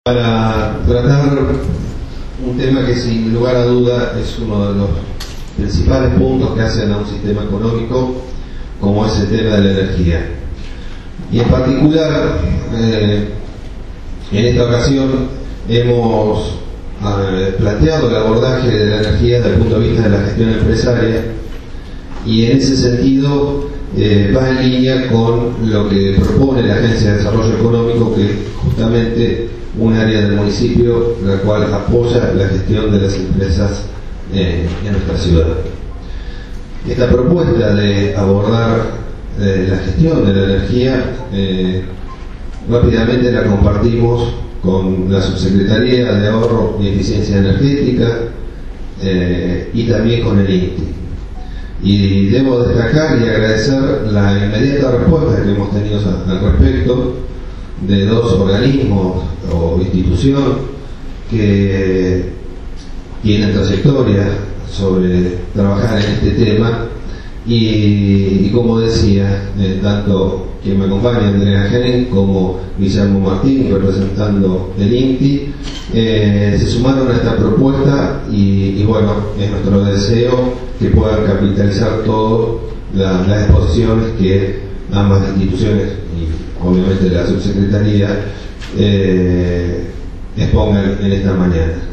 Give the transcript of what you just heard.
Para tratar un tema que sin lugar a duda es uno de los principales puntos que hacen a un sistema económico, como es el tema de la energía. Y en particular, en esta ocasión hemos planteado el abordaje de la energía desde el punto de vista de la gestión empresaria, y en ese sentido va en línea con lo que propone la Agencia de Desarrollo Económico, que es justamente un área del municipio la cual apoya la gestión de las empresas en nuestra ciudad. Esta propuesta de abordar la gestión de la energía rápidamente la compartimos con la Subsecretaría de Ahorro y Eficiencia Energética y también con el INTI. Y debo destacar y agradecer la inmediata respuesta que hemos tenido al respecto de dos organismos o institución que tienen trayectoria sobre trabajar en este tema, y como decía, tanto quien me acompaña, Andrea Henning, como Guillermo Martín, representando el INTI, se sumaron a esta propuesta y bueno, es nuestro deseo que puedan capitalizar todas las exposiciones que ambas instituciones y obviamente la subsecretaría expongan en esta mañana.